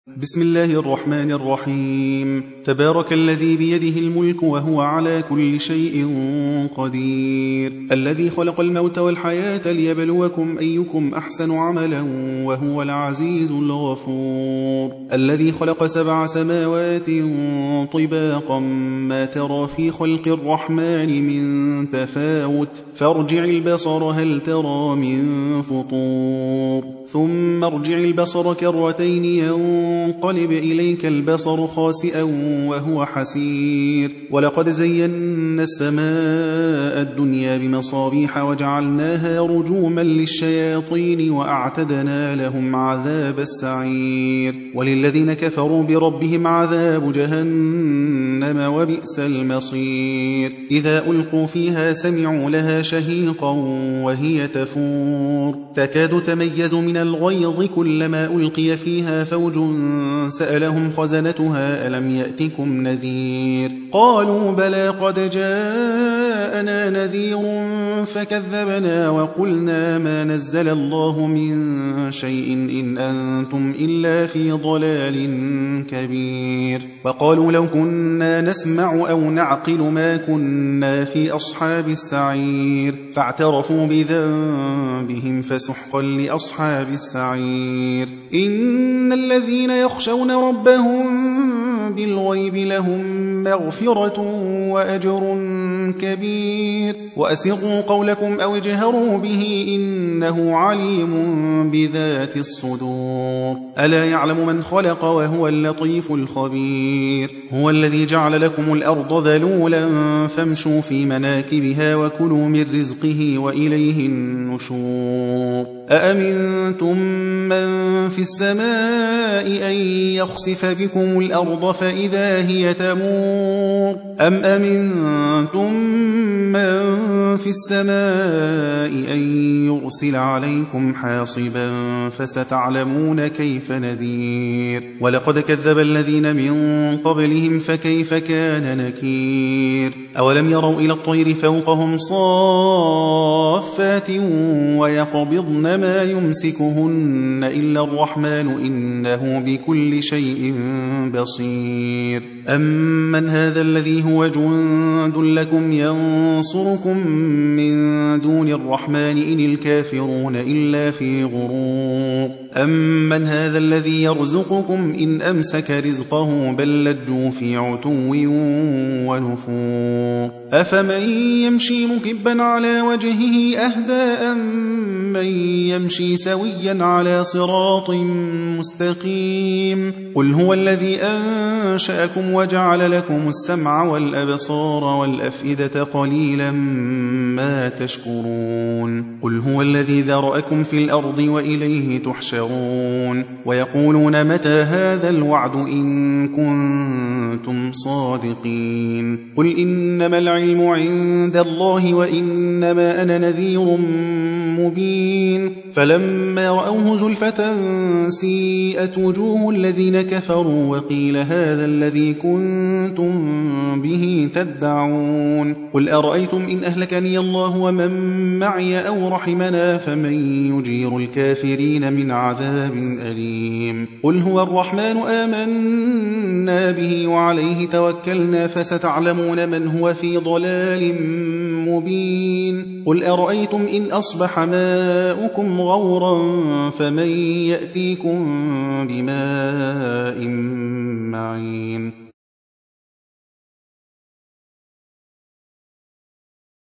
بسم الله الرحمن الرحيم. تبارك الذي بيده الملك وهو على كل شيء قدير، الذي خلق الموت والحياة ليبلوكم أيكم أحسن عملا وهو العزيز الغفور، الذي خلق 7 سماوات طباقا ما ترى في خلق الرحمن من تفاوت فارجع البصر هل ترى من فطور ثم ارجع البصر كرتين ينقلب إليك البصر خاسئا وهو حسير، ولقد زينا السماء الدنيا بمصابيح وجعلناها رجوما للشياطين وأعتدنا لهم عذاب السعير، وللذين كفروا بربهم عذاب جهنم وبئس المصير. إذا ألقوا فيها سمعوا لها شهيقا وهي تفور تكاد تميز من الغيظ كلما ألقي فيها فوج سألهم خزنتها ألم يأتكم نذير قالوا بلى قد جاءنا نذير فكذبنا وقلنا ما نزل الله من شيء إن أنتم إلا في ضلال كبير. وقالوا لو كنا نسمع أو نعقل ما كنا في أصحاب السعير فاعترفوا بذنبهم فسحقا لأصحاب السعير. إن الذين يخشون ربهم بالغيب لهم مغفرة وأجر كبير. وأسروا قولكم أو اجهروا به إنه عليم بذات الصدور. ألا يعلم من خلق وهو اللطيف الخبير. هو الذي جعل لكم الأرض ذلولا فامشوا في مناكبها وكلوا من رزقه وإليه النشور. أأمنتم من في السماء أن يخسف بكم الأرض فإذا هي تمور أم أمنتم من في السماء أن يرسل عليكم حاصبا فستعلمون كيف نذير. ولقد كذب الذين من قبلهم فكيف كان نكير. أولم يروا إلى الطير فوقهم صافات ويقبضن ما يمسكهن إلا الرحمن إنه بكل شيء بصير. أمن هذا الذي هو جند لكم ينصركم من دون الرحمن إن الكافرون إلا في غرور. أمن هذا الذي يرزقكم إن أمسك رزقه بل لجوا في عتو ونفور. أفمن يمشي مكبا على وجهه أهدى أمن يمشي سويا على صراط مستقيم. قل هو الذي أنشأكم وجعل لكم السمع والأبصار والأفئدة قليلا ما تشكرون. قل هو الذي ذرأكم في الأرض وإليه تحشرون. ويقولون متى هذا الوعد إن كنتم صادقين. قل إنما العلم عند الله وإنما أنا نذير مبين. فلما رأوه زلفة سيئت وجوه الذين كفروا وقيل هذا الذي كنتم به تدعون. قل أرأيتم إن أهلكني الله ومن معي أو رحمنا فمن يجير الكافرين من عذاب أليم. قل هو الرحمن آمنا به وعليه توكلنا فستعلمون من هو في ضلال مبين. قل أرأيتم إن أصبح ماؤكم غورا فمن يأتيكم بماء معين.